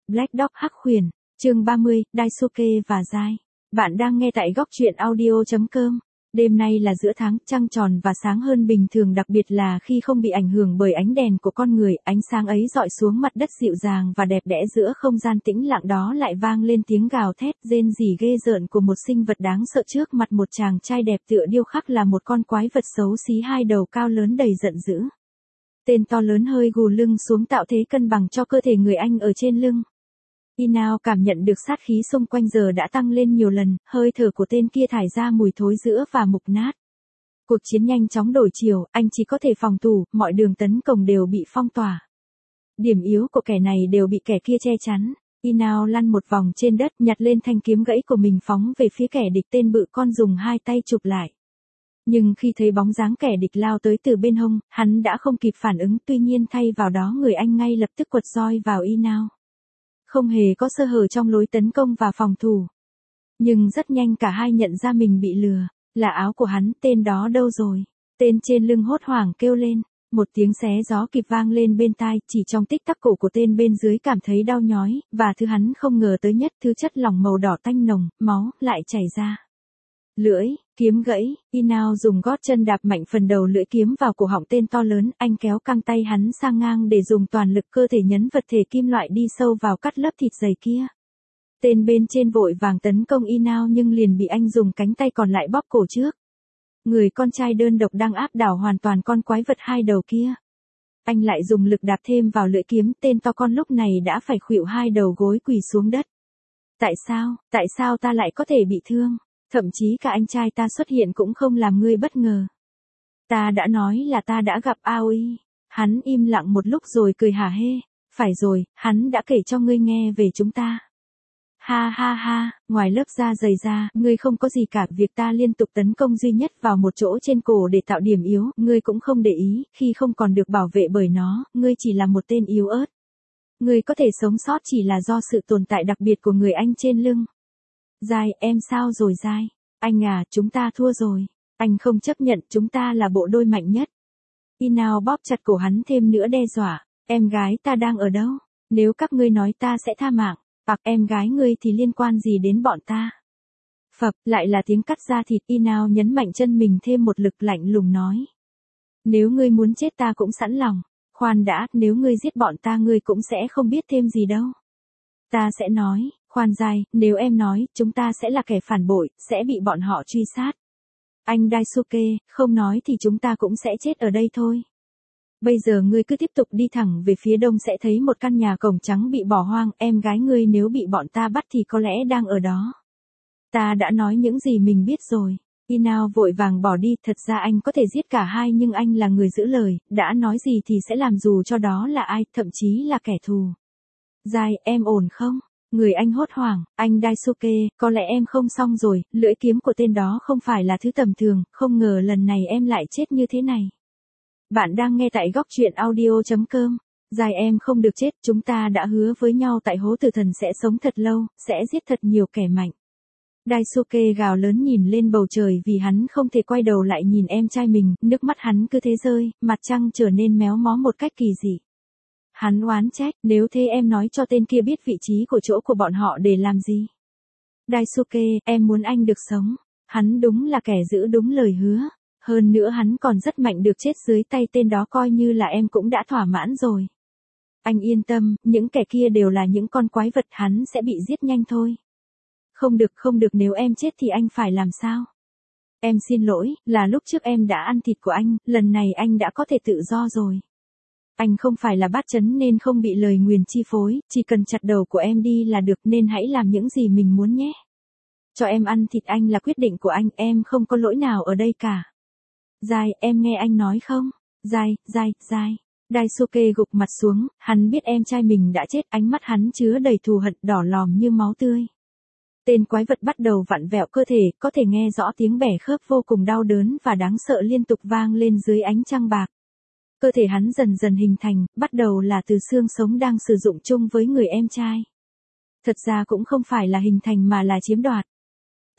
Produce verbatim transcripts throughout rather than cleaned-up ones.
Black Dog Hắc Huyền, chương ba mươi, Daisuke và Giai. Bạn đang nghe tại góc truyện audio chấm com. Đêm nay là giữa tháng, trăng tròn và sáng hơn bình thường, đặc biệt là khi không bị ảnh hưởng bởi ánh đèn của con người, ánh sáng ấy dọi xuống mặt đất dịu dàng và đẹp đẽ, giữa không gian tĩnh lặng đó lại vang lên tiếng gào thét rên rỉ ghê rợn của một sinh vật đáng sợ. Trước mặt một chàng trai đẹp tựa điêu khắc là một con quái vật xấu xí hai đầu cao lớn đầy giận dữ. Tên to lớn hơi gù lưng xuống tạo thế cân bằng cho cơ thể người anh ở trên lưng. Inao cảm nhận được sát khí xung quanh giờ đã tăng lên nhiều lần, hơi thở của tên kia thải ra mùi thối rữa và mục nát. Cuộc chiến nhanh chóng đổi chiều, anh chỉ có thể phòng thủ, mọi đường tấn công đều bị phong tỏa. Điểm yếu của kẻ này đều bị kẻ kia che chắn. Inao lăn một vòng trên đất, nhặt lên thanh kiếm gãy của mình phóng về phía kẻ địch. Tên bự con dùng hai tay chụp lại. Nhưng khi thấy bóng dáng kẻ địch lao tới từ bên hông, hắn đã không kịp phản ứng, tuy nhiên thay vào đó người anh ngay lập tức quật roi vào Inao. Không hề có sơ hở trong lối tấn công và phòng thủ. Nhưng rất nhanh cả hai nhận ra mình bị lừa. Là áo của hắn, tên đó đâu rồi? Tên trên lưng hốt hoảng kêu lên. Một tiếng xé gió kịp vang lên bên tai, chỉ trong tích tắc cổ của tên bên dưới cảm thấy đau nhói, và thứ hắn không ngờ tới nhất, thứ chất lỏng màu đỏ tanh nồng, máu, lại chảy ra. Lưỡi, kiếm gãy, Inao dùng gót chân đạp mạnh phần đầu lưỡi kiếm vào cổ họng tên to lớn, anh kéo căng tay hắn sang ngang để dùng toàn lực cơ thể nhấn vật thể kim loại đi sâu vào cắt lớp thịt dày kia. Tên bên trên vội vàng tấn công Inao nhưng liền bị anh dùng cánh tay còn lại bóp cổ trước. Người con trai đơn độc đang áp đảo hoàn toàn con quái vật hai đầu kia. Anh lại dùng lực đạp thêm vào lưỡi kiếm, tên to con lúc này đã phải khuỵu hai đầu gối quỳ xuống đất. Tại sao, tại sao ta lại có thể bị thương? Thậm chí cả anh trai ta xuất hiện cũng không làm ngươi bất ngờ. Ta đã nói là ta đã gặp Aoi. Hắn im lặng một lúc rồi cười hả hê. Phải rồi, hắn đã kể cho ngươi nghe về chúng ta. Ha ha ha, ngoài lớp da dày ra, ngươi không có gì cả. Việc ta liên tục tấn công duy nhất vào một chỗ trên cổ để tạo điểm yếu, ngươi cũng không để ý. Khi không còn được bảo vệ bởi nó, ngươi chỉ là một tên yếu ớt. Ngươi có thể sống sót chỉ là do sự tồn tại đặc biệt của người anh trên lưng. Giai, em sao rồi Giai? Anh à, chúng ta thua rồi. Anh không chấp nhận, chúng ta là bộ đôi mạnh nhất. Inao bóp chặt cổ hắn thêm nữa đe dọa. Em gái ta đang ở đâu? Nếu các ngươi nói ta sẽ tha mạng. Hoặc em gái ngươi thì liên quan gì đến bọn ta? Phập, lại là tiếng cắt da thịt. Inao nhấn mạnh chân mình thêm một lực, lạnh lùng nói. Nếu ngươi muốn chết ta cũng sẵn lòng. Khoan đã, nếu ngươi giết bọn ta ngươi cũng sẽ không biết thêm gì đâu. Ta sẽ nói. Khoan Giai, nếu em nói, chúng ta sẽ là kẻ phản bội, sẽ bị bọn họ truy sát. Anh Daisuke, không nói thì chúng ta cũng sẽ chết ở đây thôi. Bây giờ ngươi cứ tiếp tục đi thẳng về phía đông sẽ thấy một căn nhà cổng trắng bị bỏ hoang, em gái ngươi nếu bị bọn ta bắt thì có lẽ đang ở đó. Ta đã nói những gì mình biết rồi. Inao vội vàng bỏ đi, thật ra anh có thể giết cả hai nhưng anh là người giữ lời, đã nói gì thì sẽ làm dù cho đó là ai, thậm chí là kẻ thù. Giai, em ổn không? Người anh hốt hoảng, anh Daisuke, có lẽ em không xong rồi, lưỡi kiếm của tên đó không phải là thứ tầm thường, không ngờ lần này em lại chết như thế này. Bạn đang nghe tại góc truyện audio chấm com. Giai, em không được chết, chúng ta đã hứa với nhau tại hố tử thần sẽ sống thật lâu, sẽ giết thật nhiều kẻ mạnh. Daisuke gào lớn nhìn lên bầu trời vì hắn không thể quay đầu lại nhìn em trai mình, nước mắt hắn cứ thế rơi, mặt trăng trở nên méo mó một cách kỳ dị. Hắn oán trách, nếu thế em nói cho tên kia biết vị trí của chỗ của bọn họ để làm gì? Daisuke, em muốn anh được sống. Hắn đúng là kẻ giữ đúng lời hứa. Hơn nữa hắn còn rất mạnh, được chết dưới tay tên đó coi như là em cũng đã thỏa mãn rồi. Anh yên tâm, những kẻ kia đều là những con quái vật, hắn sẽ bị giết nhanh thôi. Không được, không được, nếu em chết thì anh phải làm sao? Em xin lỗi, là lúc trước em đã ăn thịt của anh, lần này anh đã có thể tự do rồi. Anh không phải là bát chấn nên không bị lời nguyền chi phối, chỉ cần chặt đầu của em đi là được, nên hãy làm những gì mình muốn nhé. Cho em ăn thịt anh là quyết định của anh, em không có lỗi nào ở đây cả. Giai, em nghe anh nói không? Giai, Giai, Giai. Daisuke gục mặt xuống, hắn biết em trai mình đã chết, ánh mắt hắn chứa đầy thù hận, đỏ lòm như máu tươi. Tên quái vật bắt đầu vặn vẹo cơ thể, có thể nghe rõ tiếng bẻ khớp vô cùng đau đớn và đáng sợ liên tục vang lên dưới ánh trăng bạc. Cơ thể hắn dần dần hình thành, bắt đầu là từ xương sống đang sử dụng chung với người em trai. Thật ra cũng không phải là hình thành mà là chiếm đoạt.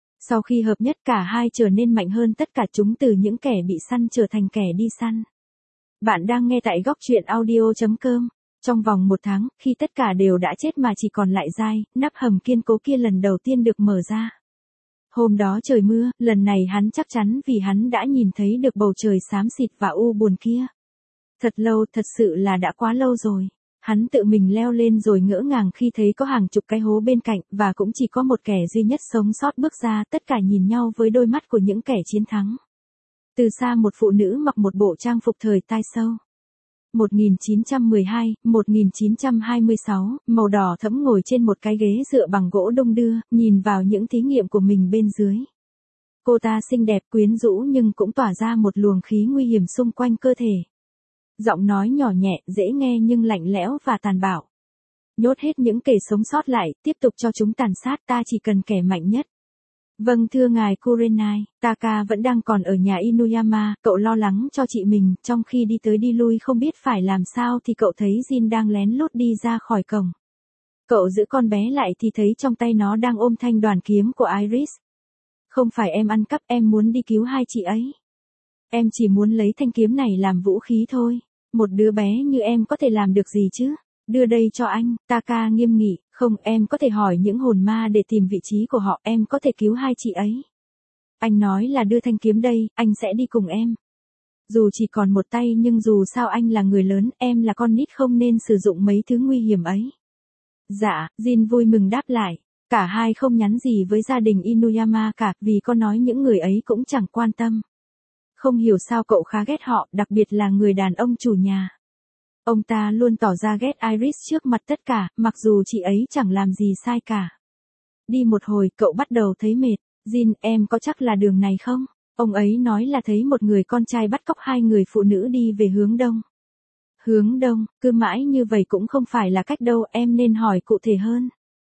Sau khi hợp nhất cả hai trở nên mạnh hơn tất cả chúng từ những kẻ bị săn trở thành kẻ đi săn. Bạn đang nghe tại góc truyện audio.com. Trong vòng một tháng, khi tất cả đều đã chết mà chỉ còn lại Giai, nắp hầm kiên cố kia lần đầu tiên được mở ra. Hôm đó trời mưa, lần này hắn chắc chắn vì hắn đã nhìn thấy được bầu trời xám xịt và u buồn kia. Thật lâu, thật sự là đã quá lâu rồi. Hắn tự mình leo lên rồi ngỡ ngàng khi thấy có hàng chục cái hố bên cạnh và cũng chỉ có một kẻ duy nhất sống sót bước ra, tất cả nhìn nhau với đôi mắt của những kẻ chiến thắng. Từ xa một phụ nữ mặc một bộ trang phục thời tai sâu. một nghìn chín trăm mười hai, một nghìn chín trăm hai mươi sáu, màu đỏ thẫm ngồi trên một cái ghế dựa bằng gỗ đung đưa, nhìn vào những thí nghiệm của mình bên dưới. Cô ta xinh đẹp quyến rũ nhưng cũng tỏa ra một luồng khí nguy hiểm xung quanh cơ thể. Giọng nói nhỏ nhẹ, dễ nghe nhưng lạnh lẽo và tàn bạo. Nhốt hết những kẻ sống sót lại, tiếp tục cho chúng tàn sát, ta chỉ cần kẻ mạnh nhất. Vâng thưa ngài Kurenai, Taka vẫn đang còn ở nhà Inuyama, cậu lo lắng cho chị mình, trong khi đi tới đi lui không biết phải làm sao thì cậu thấy Jin đang lén lút đi ra khỏi cổng. Cậu giữ con bé lại thì thấy trong tay nó đang ôm thanh đoàn kiếm của Iris. Không phải em ăn cắp, em muốn đi cứu hai chị ấy. Em chỉ muốn lấy thanh kiếm này làm vũ khí thôi. Một đứa bé như em có thể làm được gì chứ? Đưa đây cho anh, Taka nghiêm nghị, không, em có thể hỏi những hồn ma để tìm vị trí của họ, em có thể cứu hai chị ấy. Anh nói là đưa thanh kiếm đây, anh sẽ đi cùng em. Dù chỉ còn một tay nhưng dù sao anh là người lớn, em là con nít không nên sử dụng mấy thứ nguy hiểm ấy. Dạ, Jin vui mừng đáp lại. Cả hai không nhắn gì với gia đình Inuyama cả, vì có nói những người ấy cũng chẳng quan tâm. Không hiểu sao cậu khá ghét họ, đặc biệt là người đàn ông chủ nhà. Ông ta luôn tỏ ra ghét Iris trước mặt tất cả, mặc dù chị ấy chẳng làm gì sai cả. Đi một hồi, cậu bắt đầu thấy mệt. Jin, em có chắc là đường này không? Ông ấy nói là thấy một người con trai bắt cóc hai người phụ nữ đi về hướng đông. Hướng đông, cứ mãi như vậy cũng không phải là cách đâu, em nên hỏi cụ thể hơn.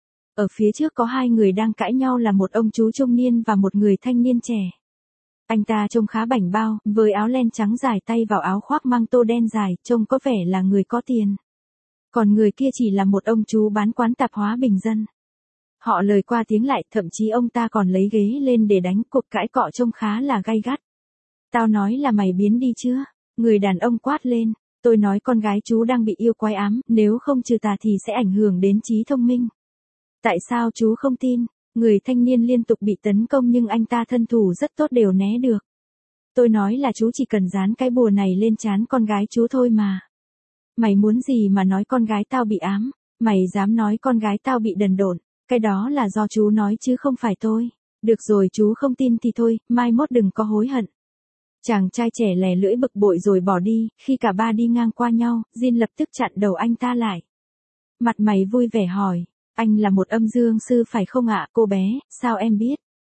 Ở phía trước có hai người đang cãi nhau là một ông chú trung niên và một người thanh niên trẻ. Anh ta trông khá bảnh bao, với áo len trắng dài tay vào áo khoác mang tô đen dài, trông có vẻ là người có tiền. Còn người kia chỉ là một ông chú bán quán tạp hóa bình dân. Họ lời qua tiếng lại, thậm chí ông ta còn lấy ghế lên để đánh, cuộc cãi cọ trông khá là gay gắt. Tao nói là mày biến đi chưa? Người đàn ông quát lên. Tôi nói con gái chú đang bị yêu quái ám, nếu không trừ tà thì sẽ ảnh hưởng đến trí thông minh. Tại sao chú không tin? Người thanh niên liên tục bị tấn công nhưng anh ta thân thủ rất tốt đều né được. Tôi nói là chú chỉ cần dán cái bùa này lên trán con gái chú thôi mà. Mày muốn gì mà nói con gái tao bị ám? Mày dám nói con gái tao bị đần độn? Cái đó là do chú nói chứ không phải tôi. Được rồi, chú không tin thì thôi, mai mốt đừng có hối hận. Chàng trai trẻ lè lưỡi bực bội rồi bỏ đi, khi cả ba đi ngang qua nhau, Jin lập tức chặn đầu anh ta lại. Mặt mày vui vẻ hỏi. Anh là một âm dương sư phải không ạ, cô bé, sao em biết?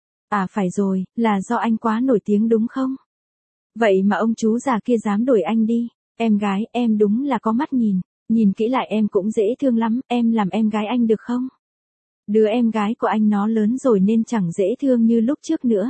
À phải rồi, là do anh quá nổi tiếng đúng không? Vậy mà ông chú già kia dám đuổi anh đi. Em gái, em đúng là có mắt nhìn. Nhìn kỹ lại em cũng dễ thương lắm, em làm em gái anh được không? Đứa em gái của anh nó lớn rồi nên chẳng dễ thương như lúc trước nữa.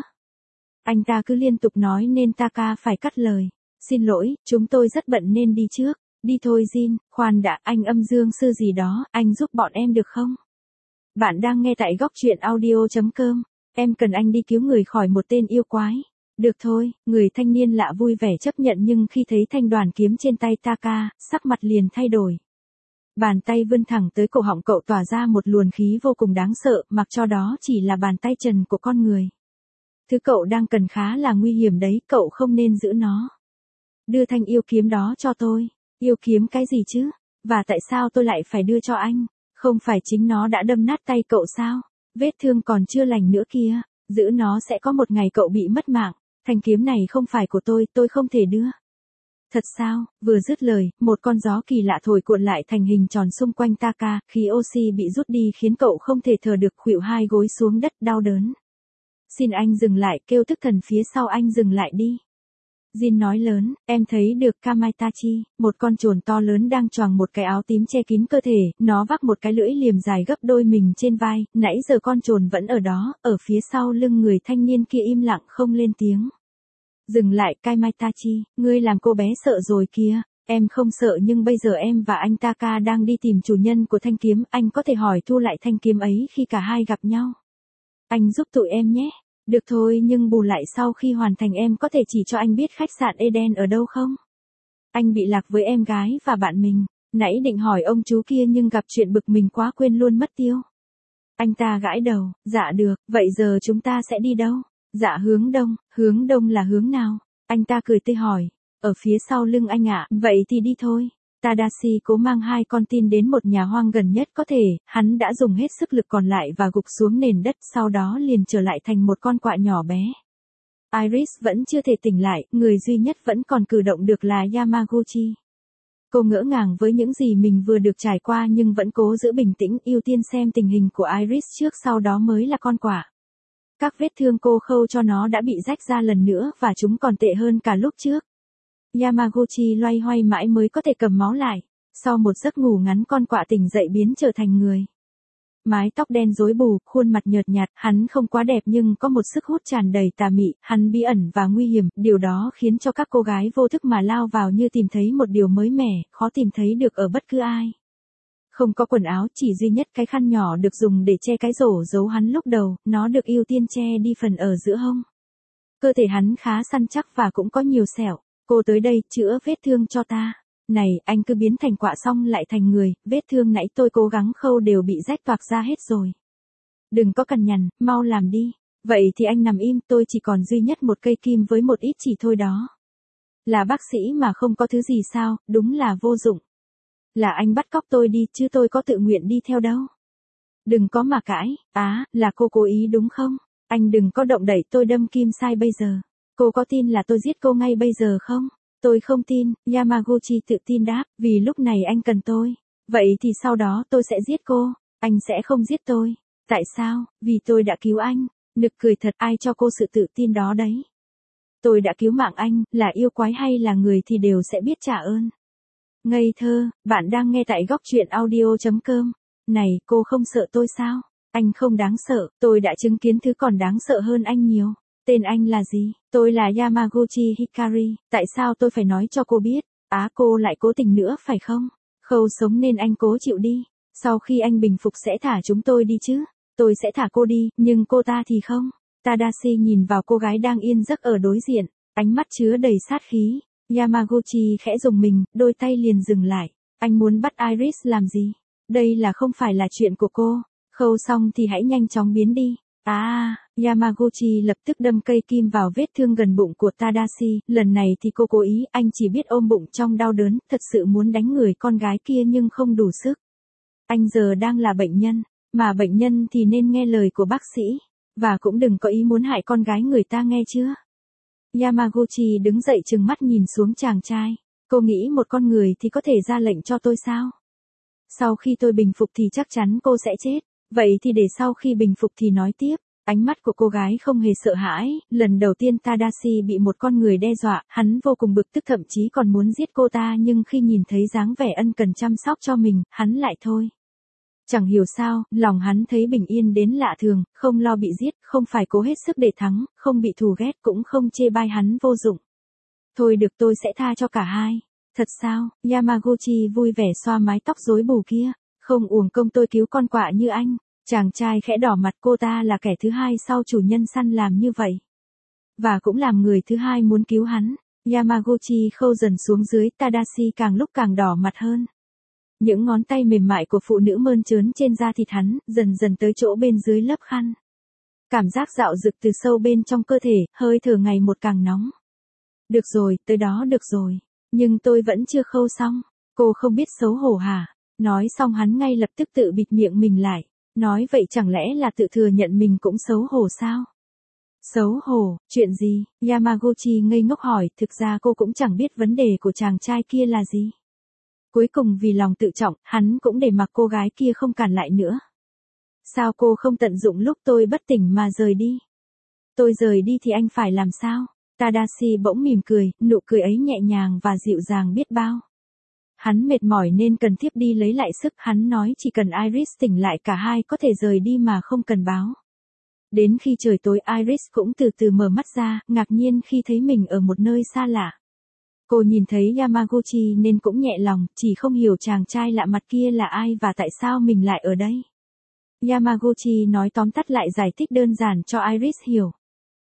Anh ta cứ liên tục nói nên Taka phải cắt lời. Xin lỗi, chúng tôi rất bận nên đi trước. Đi thôi Jin, khoan đã, anh âm dương sư gì đó, anh giúp bọn em được không? Bạn đang nghe tại góc truyện audio.com. Em cần anh đi cứu người khỏi một tên yêu quái. Được thôi, người thanh niên lạ vui vẻ chấp nhận nhưng khi thấy thanh đoàn kiếm trên tay Taka, sắc mặt liền thay đổi. Bàn tay vươn thẳng tới cổ họng cậu tỏa ra một luồng khí vô cùng đáng sợ, mặc cho đó chỉ là bàn tay trần của con người. Thứ cậu đang cần khá là nguy hiểm đấy, cậu không nên giữ nó. Đưa thanh yêu kiếm đó cho tôi. Yêu kiếm cái gì chứ? Và tại sao tôi lại phải đưa cho anh? Không phải chính nó đã đâm nát tay cậu sao? Vết thương còn chưa lành nữa kia. Giữ nó sẽ có một ngày cậu bị mất mạng. Thanh kiếm này không phải của tôi, tôi không thể đưa. Thật sao? Vừa dứt lời, một con gió kỳ lạ thổi cuộn lại thành hình tròn xung quanh Taka, khí oxy bị rút đi khiến cậu không thể thở được, khuỵu hai gối xuống đất đau đớn. Xin anh dừng lại, kêu thức thần phía sau anh dừng lại đi. Jin nói lớn, em thấy được Kamaitachi, một con trồn to lớn đang choàng một cái áo tím che kín cơ thể, nó vác một cái lưỡi liềm dài gấp đôi mình trên vai, nãy giờ con trồn vẫn ở đó, ở phía sau lưng người thanh niên kia im lặng không lên tiếng. Dừng lại Kamaitachi, ngươi làm cô bé sợ rồi kìa, em không sợ nhưng bây giờ em và anh Taka đang đi tìm chủ nhân của thanh kiếm, anh có thể hỏi thu lại thanh kiếm ấy khi cả hai gặp nhau. Anh giúp tụi em nhé. Được thôi, nhưng bù lại sau khi hoàn thành em có thể chỉ cho anh biết khách sạn Eden ở đâu không? Anh bị lạc với em gái và bạn mình. Nãy định hỏi ông chú kia nhưng gặp chuyện bực mình quá quên luôn mất tiêu. Anh ta gãi đầu, dạ được, vậy giờ chúng ta sẽ đi đâu? Dạ hướng đông, hướng đông là hướng nào? Anh ta cười tươi hỏi, ở phía sau lưng anh ạ, vậy thì đi thôi. Tadashi cố mang hai con tin đến một nhà hoang gần nhất có thể, hắn đã dùng hết sức lực còn lại và gục xuống nền đất sau đó liền trở lại thành một con quạ nhỏ bé. Iris vẫn chưa thể tỉnh lại, người duy nhất vẫn còn cử động được là Yamaguchi. Cô ngỡ ngàng với những gì mình vừa được trải qua nhưng vẫn cố giữ bình tĩnh, ưu tiên xem tình hình của Iris trước, sau đó mới là con quạ. Các vết thương cô khâu cho nó đã bị rách ra lần nữa và chúng còn tệ hơn cả lúc trước. Yamaguchi loay hoay mãi mới có thể cầm máu lại. Sau một giấc ngủ ngắn con quạ tỉnh dậy biến trở thành người. Mái tóc đen rối bù, khuôn mặt nhợt nhạt, hắn không quá đẹp nhưng có một sức hút tràn đầy tà mị, hắn bí ẩn và nguy hiểm, điều đó khiến cho các cô gái vô thức mà lao vào như tìm thấy một điều mới mẻ, khó tìm thấy được ở bất cứ ai. Không có quần áo, chỉ duy nhất cái khăn nhỏ được dùng để che cái rổ giấu hắn lúc đầu, nó được ưu tiên che đi phần ở giữa hông. Cơ thể hắn khá săn chắc và cũng có nhiều sẹo. Cô tới đây, chữa vết thương cho ta. Này, anh cứ biến thành quạ xong lại thành người, vết thương nãy tôi cố gắng khâu đều bị rách toạc ra hết rồi. Đừng có cằn nhằn, mau làm đi. Vậy thì anh nằm im, tôi chỉ còn duy nhất một cây kim với một ít chỉ thôi đó. Là bác sĩ mà không có thứ gì sao, đúng là vô dụng. Là anh bắt cóc tôi đi, chứ tôi có tự nguyện đi theo đâu. Đừng có mà cãi, á, là cô cố ý đúng không? Anh đừng có động đẩy tôi đâm kim sai bây giờ. Cô có tin là tôi giết cô ngay bây giờ không? Tôi không tin, Yamaguchi tự tin đáp, vì lúc này anh cần tôi. Vậy thì sau đó tôi sẽ giết cô. Anh sẽ không giết tôi. Tại sao? Vì tôi đã cứu anh. Nực cười thật, ai cho cô sự tự tin đó đấy? Tôi đã cứu mạng anh, là yêu quái hay là người thì đều sẽ biết trả ơn. Ngây thơ, bạn đang nghe tại góc truyện audio chấm com. Này, cô không sợ tôi sao? Anh không đáng sợ, tôi đã chứng kiến thứ còn đáng sợ hơn anh nhiều. Tên anh là gì? Tôi là Yamaguchi Hikari, tại sao tôi phải nói cho cô biết? Á, cô lại cố tình nữa phải không? Khâu sống nên anh cố chịu đi. Sau khi anh bình phục sẽ thả chúng tôi đi chứ? Tôi sẽ thả cô đi, nhưng cô ta thì không. Tadashi nhìn vào cô gái đang yên giấc ở đối diện, ánh mắt chứa đầy sát khí. Yamaguchi khẽ rùng mình, đôi tay liền dừng lại. Anh muốn bắt Iris làm gì? Đây là không phải là chuyện của cô. Khâu xong thì hãy nhanh chóng biến đi. À, Yamaguchi lập tức đâm cây kim vào vết thương gần bụng của Tadashi, lần này thì cô cố ý, anh chỉ biết ôm bụng trong đau đớn, thật sự muốn đánh người con gái kia nhưng không đủ sức. Anh giờ đang là bệnh nhân, mà bệnh nhân thì nên nghe lời của bác sĩ, và cũng đừng có ý muốn hại con gái người ta nghe chưa. Yamaguchi đứng dậy trừng mắt nhìn xuống chàng trai, cô nghĩ một con người thì có thể ra lệnh cho tôi sao? Sau khi tôi bình phục thì chắc chắn cô sẽ chết. Vậy thì để sau khi bình phục thì nói tiếp. Ánh mắt của cô gái không hề sợ hãi, lần đầu tiên Tadashi bị một con người đe dọa, hắn vô cùng bực tức thậm chí còn muốn giết cô ta nhưng khi nhìn thấy dáng vẻ ân cần chăm sóc cho mình, hắn lại thôi. Chẳng hiểu sao, lòng hắn thấy bình yên đến lạ thường, không lo bị giết, không phải cố hết sức để thắng, không bị thù ghét cũng không chê bai hắn vô dụng. Thôi được, tôi sẽ tha cho cả hai. Thật sao? Yamaguchi vui vẻ xoa mái tóc rối bù kia. Không uổng công tôi cứu con quạ như anh. Chàng trai khẽ đỏ mặt, cô ta là kẻ thứ hai sau chủ nhân săn làm như vậy. Và cũng làm người thứ hai muốn cứu hắn. Yamaguchi khâu dần xuống dưới, Tadashi càng lúc càng đỏ mặt hơn. Những ngón tay mềm mại của phụ nữ mơn trớn trên da thịt hắn, dần dần tới chỗ bên dưới lớp khăn. Cảm giác dạo dực từ sâu bên trong cơ thể, hơi thở ngày một càng nóng. Được rồi, tới đó được rồi. Nhưng tôi vẫn chưa khâu xong. Cô không biết xấu hổ hả? Nói xong hắn ngay lập tức tự bịt miệng mình lại. Nói vậy chẳng lẽ là tự thừa nhận mình cũng xấu hổ sao? Xấu hổ, chuyện gì? Yamaguchi ngây ngốc hỏi, thực ra cô cũng chẳng biết vấn đề của chàng trai kia là gì. Cuối cùng vì lòng tự trọng, hắn cũng để mặc cô gái kia không cản lại nữa. Sao cô không tận dụng lúc tôi bất tỉnh mà rời đi? Tôi rời đi thì anh phải làm sao? Tadashi bỗng mỉm cười, nụ cười ấy nhẹ nhàng và dịu dàng biết bao. Hắn mệt mỏi nên cần thiếp đi lấy lại sức, hắn nói chỉ cần Iris tỉnh lại cả hai có thể rời đi mà không cần báo. Đến khi trời tối Iris cũng từ từ mở mắt ra, ngạc nhiên khi thấy mình ở một nơi xa lạ. Cô nhìn thấy Yamaguchi nên cũng nhẹ lòng, chỉ không hiểu chàng trai lạ mặt kia là ai và tại sao mình lại ở đây. Yamaguchi nói tóm tắt lại giải thích đơn giản cho Iris hiểu.